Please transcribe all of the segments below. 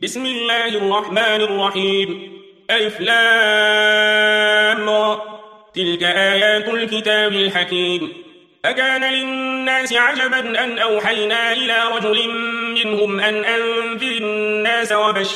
بسم الله الرحمن الرحيم. ألف لام را. تلك آيات الكتاب الحكيم. أكان للناس عجبا أن أوحينا إلى رجل منهم أن أنذر الناس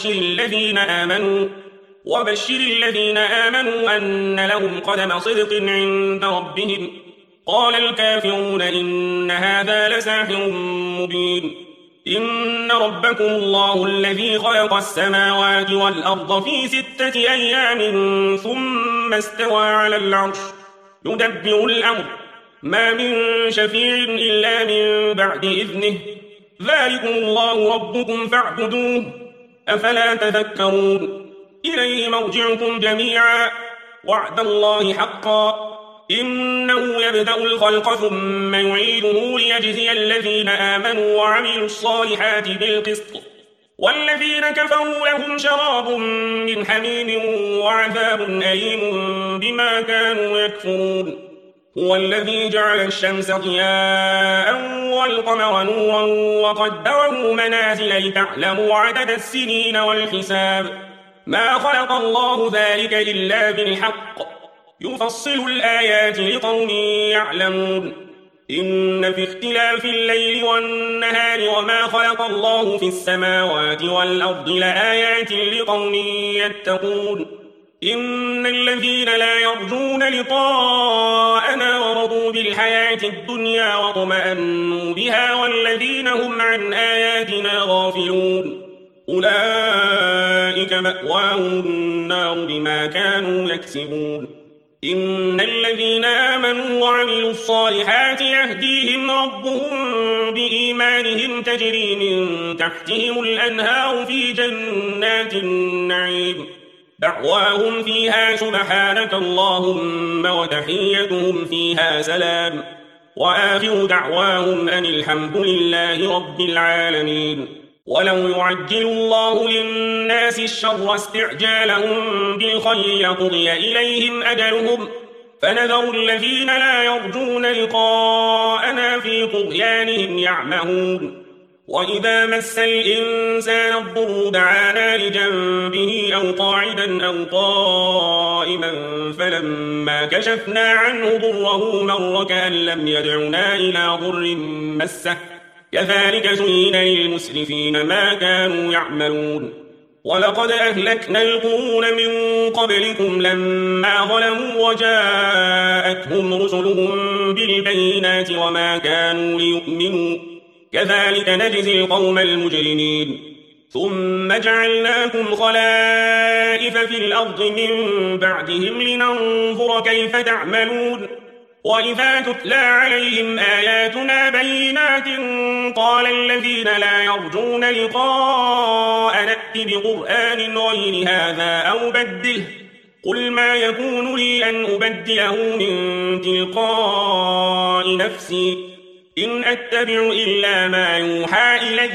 وبشر الذين آمنوا أن لهم قدم صدق عند ربهم. قال الكافرون إن هذا لساحر مبين. إن ربكم الله الذي خلق السماوات والأرض في 6 أيام ثم استوى على العرش يدبر الأمر ما من شفيع إلا من بعد إذنه ذلكم الله ربكم فاعبدوه أفلا تذكرون. إليه مرجعكم جميعا وعد الله حقا إنه يبدأ الخلق ثم يعيده ليجزي الذين آمنوا وعملوا الصالحات بالقسط والذين كفروا لهم شراب من حميم وعذاب أليم بما كانوا يكفرون. هو الذي جعل الشمس ضياء والقمر نورا وقدره منازل لتعلموا عدد السنين والحساب ما خلق الله ذلك إلا بالحق يفصل الآيات لقوم يعلمون. إن في اختلاف الليل والنهار وما خلق الله في السماوات والأرض لآيات لقوم يتقون. إن الذين لا يرجون لقاءنا ورضوا بالحياة الدنيا واطمأنوا بها والذين هم عن آياتنا غافلون أولئك مأواهم النار بما كانوا يكسبون. إن الذين آمنوا وعملوا الصالحات يهديهم ربهم بإيمانهم تجري من تحتهم الأنهار في جنات النعيم دعواهم فيها سبحانك اللهم وتحيتهم فيها سلام وآخر دعواهم أن الحمد لله رب العالمين. ولو يعجل الله للناس الشر استعجالهم بالخير لقضي إليهم أجلهم فنذر الذين لا يرجون لقاءنا في طغيانهم يعمهون. وإذا مس الإنسان الضر دعانا لجنبه أو قاعدا أو قائما فلما كشفنا عنه ضره مر كأن لم يدعنا إلى ضر مسه كذلك زين للمسرفين ما كانوا يعملون. ولقد أهلكنا القرون من قبلكم لما ظلموا وجاءتهم رسلهم بالبينات وما كانوا ليؤمنوا كذلك نجزي القوم المجرمين. ثم جعلناكم خلائف في الأرض من بعدهم لننظر كيف تعملون. وإذا تتلى عليهم آياتنا بينات قال الذين لا يرجون لقاء نأت بقرآن غير هذا أو بدله قل ما يكون لي أن أبدله من تلقاء نفسي إن أتبع إلا ما يوحى إلي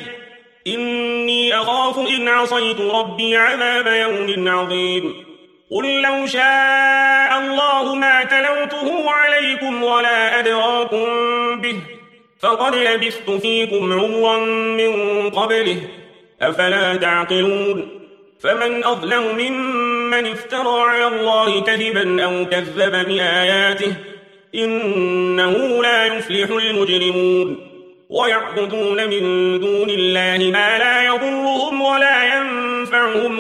إني أخاف إن عصيت ربي عذاب يوم عظيم. قل لو شاء الله ما تلوته عليكم ولا أدراكم به فقد لبثت فيكم عمرا من قبله أفلا تعقلون. فمن أظلم ممن افترى على الله كذبا أو كذب بآياته إنه لا يفلح المجرمون. ويعبدون من دون الله ما لا يضرهم ولا ينفعهم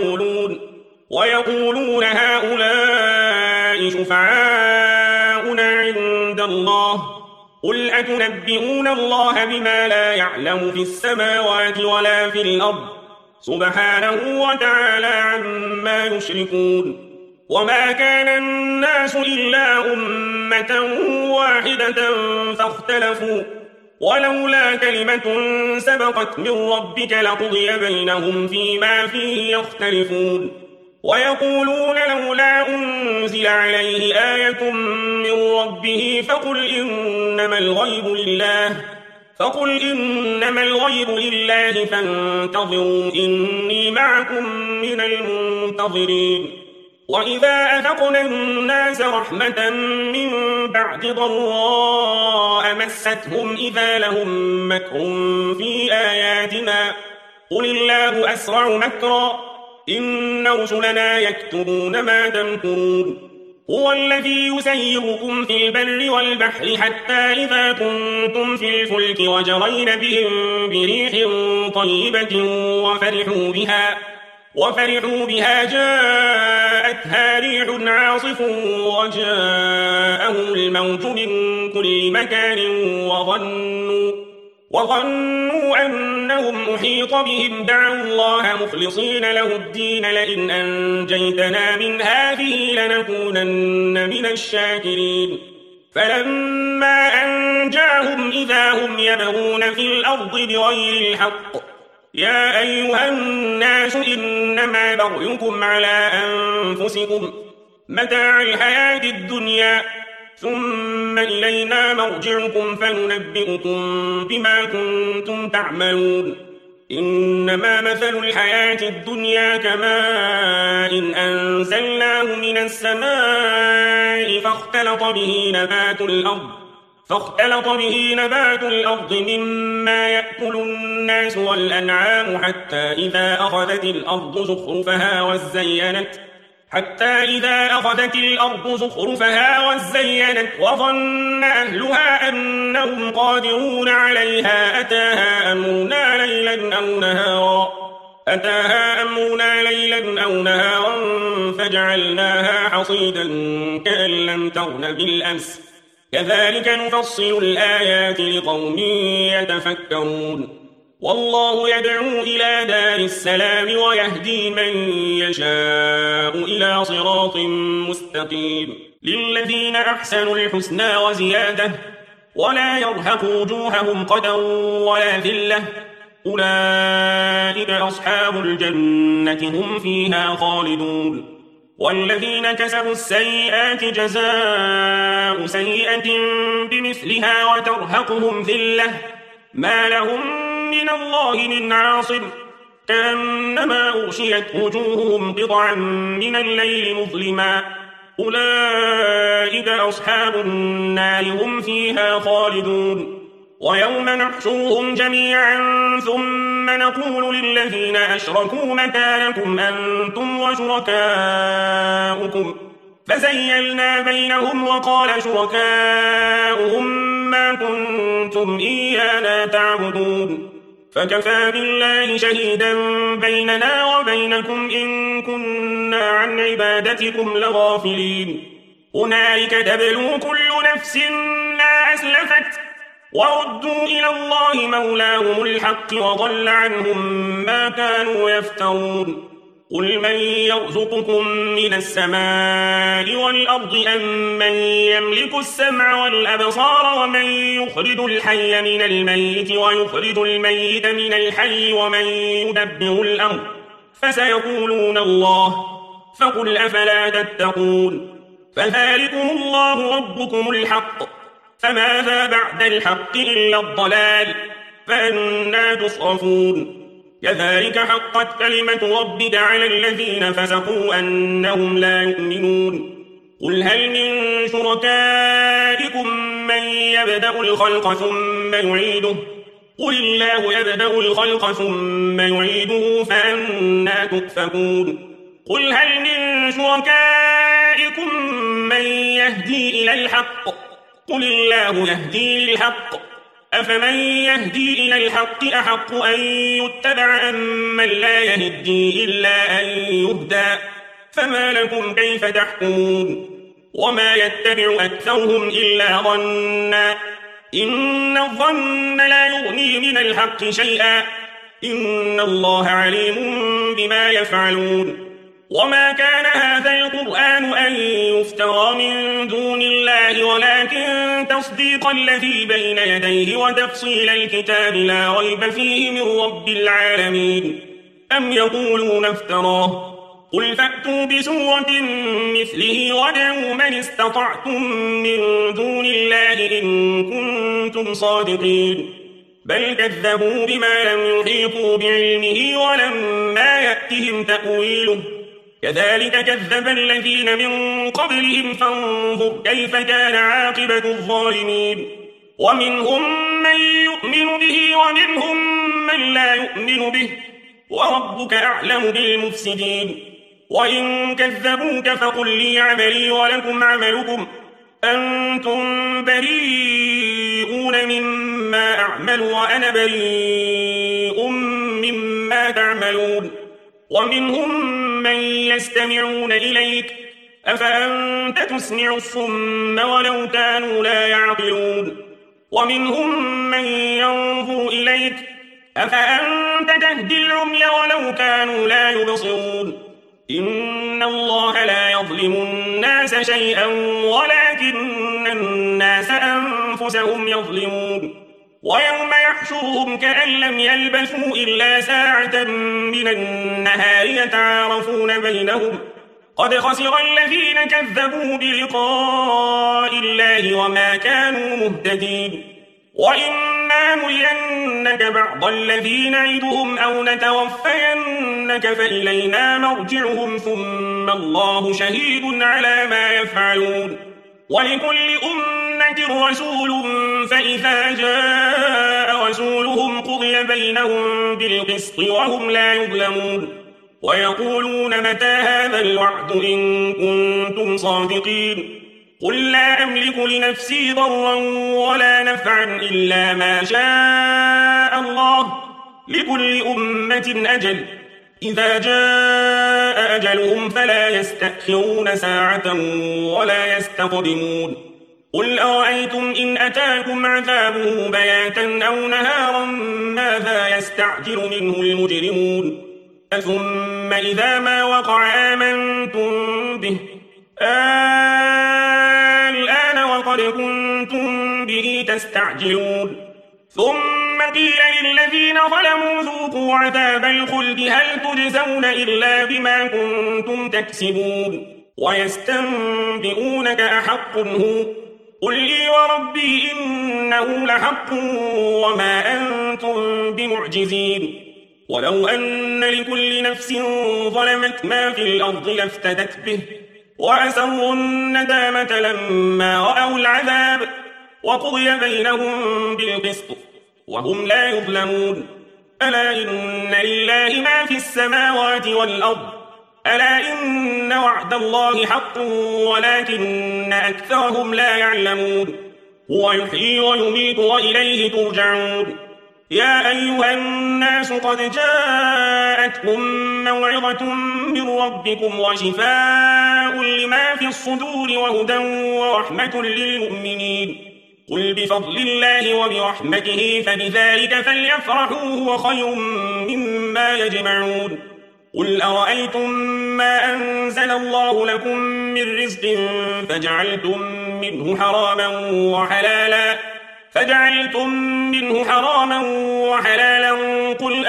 ويقولون هؤلاء شفعاؤنا عند الله قل أتنبئون الله بما لا يعلم في السماوات ولا في الأرض سبحانه وتعالى عما يشركون. وما كان الناس إلا أمة واحدة فاختلفوا ولولا كلمة سبقت من ربك لقضي بينهم فيما فيه يختلفون. ويقولون لولا أنزل عليه آية من ربه فقل إنما الغيب لله فانتظروا إني معكم من المنتظرين. وإذا أذقنا الناس رحمة من بعد ضراء مستهم إذا لهم مكر في آياتنا قل الله أسرع مكرا إن رسلنا يكتبون ما تمكرون هو الذي يسيركم في البر والبحر حتى إذا كنتم في الفلك وجرين بهم بريح طيبة وفرحوا بها جاءتها ريح عاصف وجاءهم الموت من كل مكان وظنوا أنهم أحيط بهم دعوا الله مخلصين له الدين لئن أنجيتنا من هذه لنكونن من الشاكرين فلما أنجاهم إذا هم يبغون في الأرض بغير الحق يا أيها الناس إنما بغيكم على أنفسكم متاع الحياة الدنيا ثم إلينا مرجعكم فننبئكم بما كنتم تعملون إنما مثل الحياة الدنيا كماء إن أنزلناه من السماء فاختلط به نبات الأرض مما يأكل الناس والأنعام حتى إذا أخذت الأرض زخرفها وزينت وظن أهلها أنهم قادرون عليها أتاها أمرنا ليلا أو نهارا فجعلناها حصيدا كأن لم تغن بالأمس كذلك نفصل الآيات لقوم يتفكرون والله يدعو إلى دار السلام ويهدي من يشاء إلى صراط مستقيم للذين أحسنوا الحسنى وزيادة ولا يرهق وجوههم قدر ولا ذلة أولئك أصحاب الجنة هم فيها خالدون والذين كسبوا السيئات جزاء سيئة بمثلها وترهقهم ذلة ما لهم من الله من عاصم كأنما أغشيت وجوههم قطعا من الليل مظلما أولئك أصحاب النار هم فيها خالدون ويوم نحشرهم جميعا ثم نقول للذين أشركوا مكانكم أنتم وشركاؤكم فزيلنا بينهم وقال شركاؤهم ما كنتم إيانا تعبدون فكفى بالله شهيدا بيننا وبينكم إن كنا عن عبادتكم لغافلين هنالك تبلو كل نفس ما أسلفت وردوا إلى الله مولاهم الحق وضل عنهم ما كانوا يفترون قل من يرزقكم من السماء والأرض أم من يملك السمع والأبصار ومن يخرج الحي من الميت ويخرج الميت من الحي ومن يدبر الأمر فسيقولون الله فقل أفلا تتقون فذلكم الله ربكم الحق فماذا بعد الحق إلا الضلال فأنا تصرفون كذلك حقت كلمة ربك على الذين فسقوا أنهم لا يؤمنون قل هل من شركائكم من يبدأ الخلق ثم يعيده قل الله يبدأ الخلق ثم يعيده فأنا تؤفكون قل هل من شركائكم من يهدي إلى الحق قل الله يهدي للحق أفمن يهدي إلى الحق أحق أن يتبع أمن لا يهدي إلا أن يهدى فما لكم كيف تحكمون وما يتبع أكثرهم إلا ظنا إن الظن لا يغني من الحق شيئا إن الله عليم بما يفعلون وما كان هذا القرآن أن يفترى من دون الله ولكن تصديق الذي بين يديه وتفصيل الكتاب لا ريب فيه من رب العالمين أم يقولون افتراه قل فأتوا بسورة مثله ودعوا من استطعتم من دون الله إن كنتم صادقين بل كذبوا بما لم يحيطوا بعلمه ولما يأتهم تأويله كذلك كذب الذين من قبلهم فانظر كيف كان عاقبة الظالمين ومنهم من يؤمن به ومنهم من لا يؤمن به وربك أعلم بالمفسدين وإن كذبوك فقل لي عملي ولكم عملكم أنتم بريئون مما أعمل وأنا بريء مما تعملون ومنهم من يستمعون إليك أفأنت تسمع الصم ولو كانوا لا يعقلون ومنهم من ينظر إليك أفأنت تهدي العمي ولو كانوا لا يبصرون إن الله لا يظلم الناس شيئا ولكن الناس أنفسهم يظلمون ويوم يحشرهم كأن لم يلبثوا إلا ساعة من النهار يتعارفون بينهم قد خسر الذين كذبوا بلقاء الله وما كانوا مهتدين وإما نرينك بعض الذي نعدهم أو نتوفينك فإلينا مرجعهم ثم الله شهيد على ما يفعلون ولكل أمة رسول فإذا جاء رسولهم قضي بينهم بالقسط وهم لا يظلمون ويقولون متى هذا الوعد إن كنتم صادقين قل لا أملك لنفسي ضرا ولا نفعا إلا ما شاء الله لكل أمة أجل إذا جاء أجلهم فلا يستأخرون ساعة ولا يستقدمون قل أرأيتم إن أتاكم عذابه بياتا أو نهارا ماذا يستعجل منه المجرمون ثم إذا ما وقع آمنتم به الآن وقد كنتم به تستعجلون ثم قيل للذين ظلموا ذوقوا عذاب الخلد هل تجزون إلا بما كنتم تكسبون ويستنبئونك أحق هو قل لي وربي إنه لحق وما أنتم بمعجزين ولو أن لكل نفس ظلمت ما في الأرض لافتدت به وأسروا الندامة لما رأوا العذاب وقضي بينهم بالقسط وهم لا يظلمون ألا إن لله ما في السماوات والأرض ألا إن وعد الله حق ولكن أكثرهم لا يعلمون هو يحيي ويميت وإليه ترجعون يا أيها الناس قد جاءتكم موعظة من ربكم وشفاء لما في الصدور وهدى ورحمة للمؤمنين قل بفضل الله وبرحمته فبذلك فليفرحوا هو خير مما يجمعون قل أرأيتم ما أنزل الله لكم من رزق فجعلتم منه حراما وحلالا قل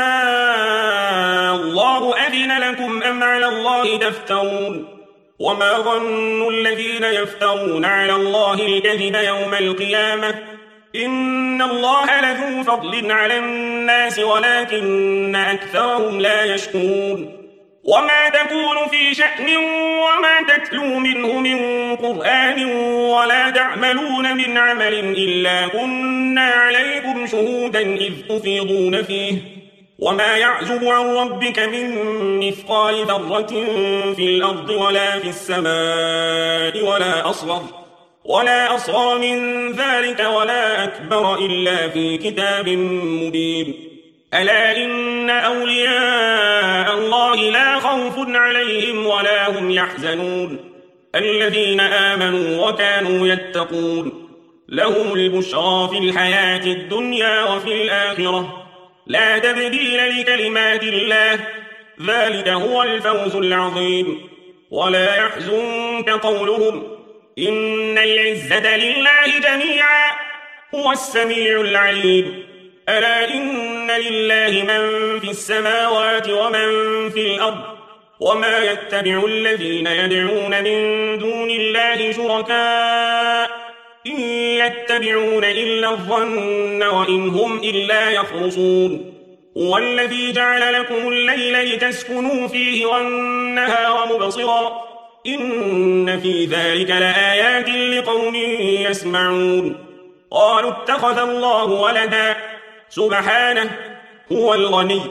الله أذن لكم أم على الله تفترون وما ظن الذين يفترون على الله الكذب يوم القيامة إن الله لذو فضل على الناس ولكن أكثرهم لا يشكرون وما تكون في شأن وما تتلو منه من قرآن ولا تعملون من عمل إلا كنا عليكم شهودا إذ تفيضون فيه وما يعزب عن ربك من مثقال ذرة في الأرض ولا في السماء ولا أصغر من ذلك ولا أكبر إلا في كتاب مبين ألا إن أولياء الله لا خوف عليهم ولا هم يحزنون الذين آمنوا وكانوا يتقون لهم البشرى في الحياة الدنيا وفي الآخرة لا تبديل لكلمات الله ذلك هو الفوز العظيم ولا يحزنك قولهم إن العزة لله جميعا هو السميع العليم ألا إن لله من في السماوات ومن في الأرض وما يتبع الذين يدعون من دون الله شركاء إن يتبعون إلا الظن وإن هم إلا يخرصون هو الذي جعل لكم الليل لتسكنوا فيه والنهار مبصرا إن في ذلك لآيات لقوم يسمعون قالوا اتخذ الله ولدا سبحانه هو الغني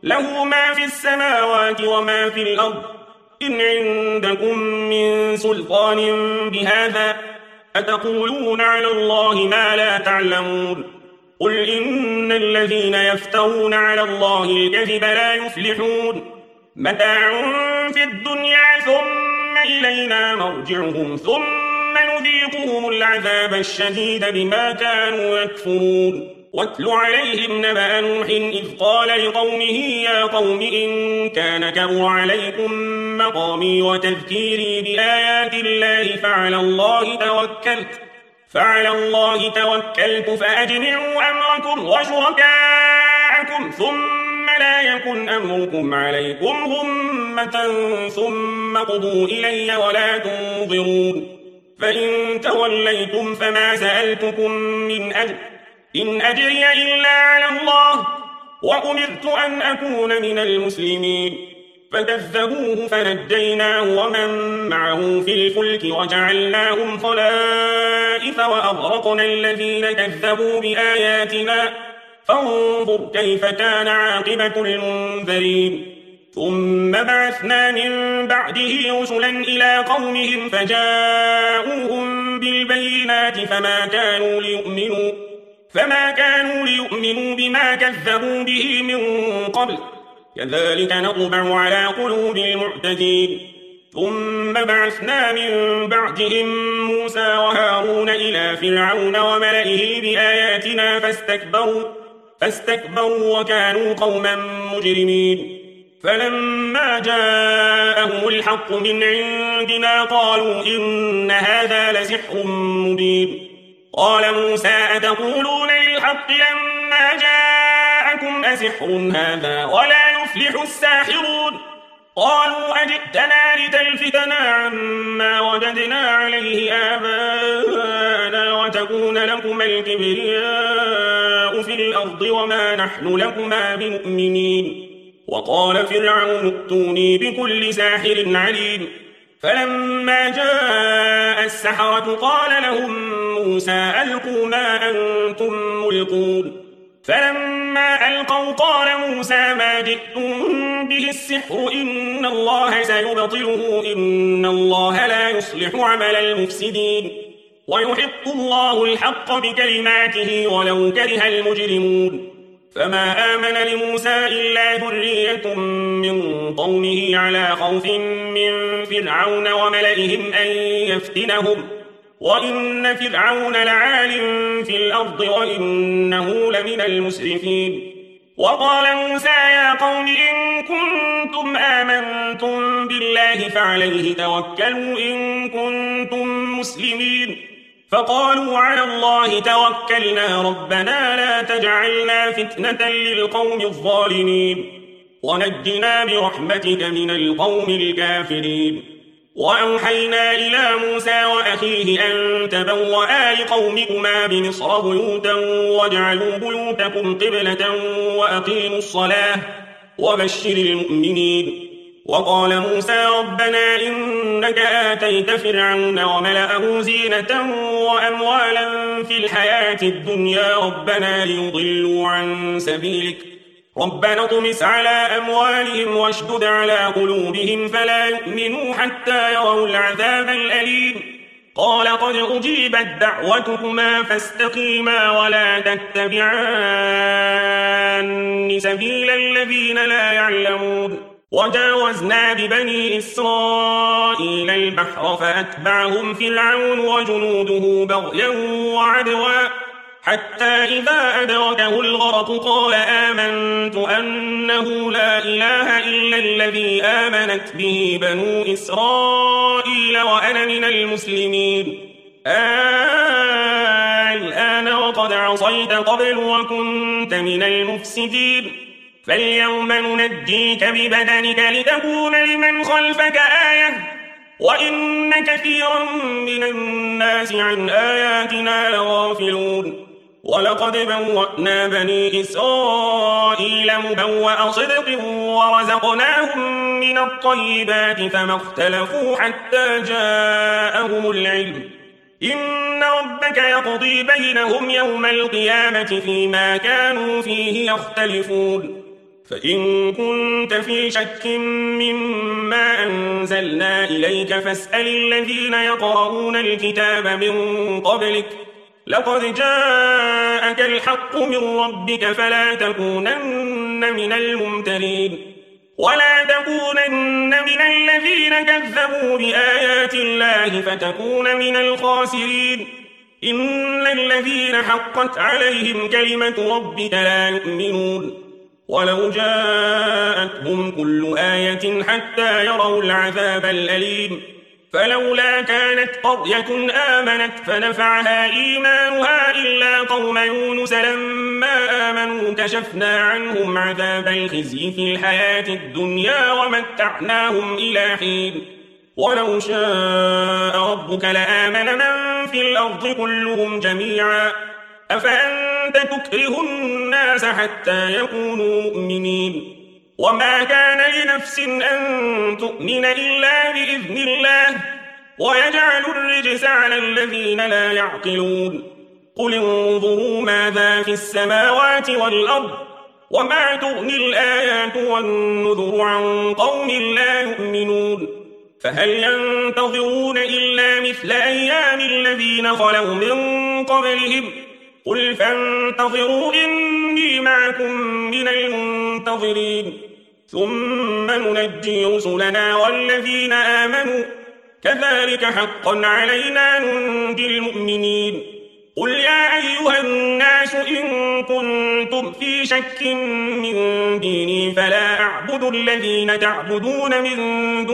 له ما في السماوات وما في الأرض إن عندكم من سلطان بهذا أتقولون على الله ما لا تعلمون قل إن الذين يفترون على الله الكذب لا يفلحون متاع في الدنيا ثم إلينا مرجعهم ثم نذيقهم العذاب الشديد بما كانوا يكفرون واتل عليهم نبأ نوح إذ قال لقومه يا قوم إن كان كبر عليكم مقامي وتذكيري بآيات الله فعلى الله توكلت فأجمعوا أمركم وشركاءكم ثم لا يكن أمركم عليكم غمة ثم قضوا إلي ولا تنظرون فإن توليتم فما سألتكم من أجر إن أجري إلا على الله وأمرت أن أكون من المسلمين فكذبوه فنجيناه ومن معه في الفلك وجعلناهم خلائف وأغرقنا الذين كذبوا بآياتنا فانظر كيف كان عاقبة المنذرين ثم بعثنا من بعده رسلا إلى قومهم فجاءوهم بالبينات فما كانوا ليؤمنوا بما كذبوا به من قبل كذلك نطبع على قلوب المعتدين ثم بعثنا من بعدهم موسى وهارون إلى فرعون وملئه بآياتنا فاستكبروا وكانوا قوما مجرمين فلما جاءهم الحق من عندنا قالوا إن هذا لسحر مبين قال موسى أتقولون للحق لما جاءكم أسحر هذا ولا يفلح الساحرون قالوا أجئتنا لتلفتنا عما وجدنا عليه آباءنا وتكون لكما الكبرياء في الأرض وما نحن لكما بمؤمنين وقال فرعون ائتوني بكل ساحر عليم فلما جاء السحرة قال لهم موسى ألقوا ما أنتم ملقون فلما ألقوا قال موسى ما جئتم به السحر إن الله سيبطله إن الله لا يصلح عمل المفسدين ويحق الله الحق بكلماته ولو كره المجرمون فما آمن لموسى إلا ذرية من قومه على خوف من فرعون وملئهم أن يفتنهم وإن فرعون لعال في الأرض وإنه لمن المسرفين وقال موسى يا قوم إن كنتم آمنتم بالله فعليه توكلوا إن كنتم مسلمين فقالوا على الله توكلنا ربنا لا تجعلنا فتنة للقوم الظالمين ونجنا برحمتك من القوم الكافرين وأوحينا إلى موسى وأخيه أن تبوأ لقومكما بمصر بيوتا واجعلوا بيوتكم قبلة وأقيموا الصلاة وبشر المؤمنين وقال موسى ربنا إنك آتيت فرعون وملأه زينة وأموالا في الحياة الدنيا ربنا ليضلوا عن سبيلك ربنا اطمس على أموالهم واشدد على قلوبهم فلا يؤمنوا حتى يروا العذاب الأليم قال قد أجيبت دعوتكما فاستقيما ولا تتبعان سبيل الذين لا يعلمون وجاوزنا ببني إسرائيل البحر فأتبعهم فرعون وجنوده بغيا وعدوا حتى إذا أدركه الغرق قال آمنت أنه لا إله إلا الذي آمنت به بنو إسرائيل وأنا من المسلمين الآن وقد عصيت قبل وكنت من المفسدين فاليوم ننجيك ببدنك لتكون لمن خلفك آية وإن كثيرا من الناس عن آياتنا لغافلون ولقد بوأنا بني إسرائيل مبوأ صدق ورزقناهم من الطيبات فما اختلفوا حتى جاءهم العلم إن ربك يقضي بينهم يوم القيامة فيما كانوا فيه يختلفون فإن كنت في شك مما أنزلنا إليك فاسأل الذين يقرؤون الكتاب من قبلك لقد جاءك الحق من ربك فلا تكونن من الممترين ولا تكونن من الذين كذبوا بآيات الله فتكون من الخاسرين إن الذين حقت عليهم كلمة ربك لا يؤمنون ولو جاءتهم كل آية حتى يروا العذاب الأليم فلولا كانت قرية آمنت فنفعها إيمانها إلا قوم يونس لما آمنوا كشفنا عنهم عذاب الخزي في الحياة الدنيا ومتعناهم إلى حين ولو شاء ربك لآمن من في الأرض كلهم جميعا أفأنت تكره الناس حتى يكونوا مؤمنين وما كان لنفس أن تؤمن إلا بإذن الله ويجعل الرجس على الذين لا يعقلون قل انظروا ماذا في السماوات والأرض وما تغني الآيات والنذر عن قوم لا يؤمنون فهل ينتظرون إلا مثل أيام الذين خلوا من قبلهم قل فانتظروا إني معكم من المنتظرين ثم ننجي رسلنا والذين آمنوا كذلك حقا علينا ننجي المؤمنين قل يا أيها الناس إن كنتم في شك من ديني فلا أعبد الذين تعبدون من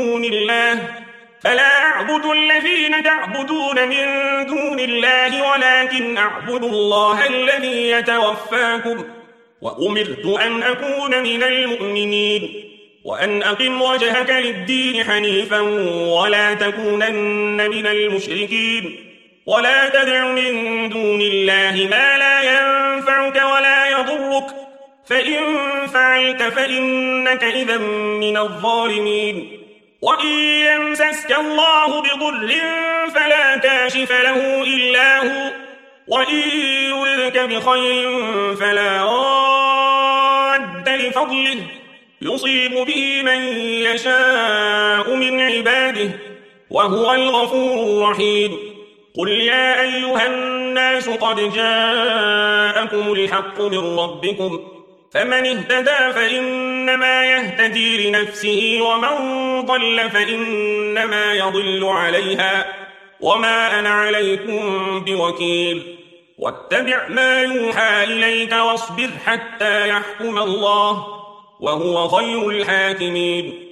دون الله ولكن أعبد الله الذي يتوفاكم وأمرت أن أكون من المؤمنين وأن أقم وجهك للدين حنيفا ولا تكونن من المشركين ولا تدع من دون الله ما لا ينفعك ولا يضرك فإن فعلت فإنك إذا من الظالمين وإن يمسسك الله بضر فلا كاشف له إلا هو وإن يردك بخير فلا راد لفضله يصيب به من يشاء من عباده وهو الغفور الرحيم قل يا أيها الناس قد جاءكم الحق من ربكم فمن اهتدى فإنما يهتدي لنفسه ومن ضل فإنما يضل عليها وما أنا عليكم بوكيل واتبع ما يوحى إليك واصبر حتى يحكم الله وهو خير الحاكمين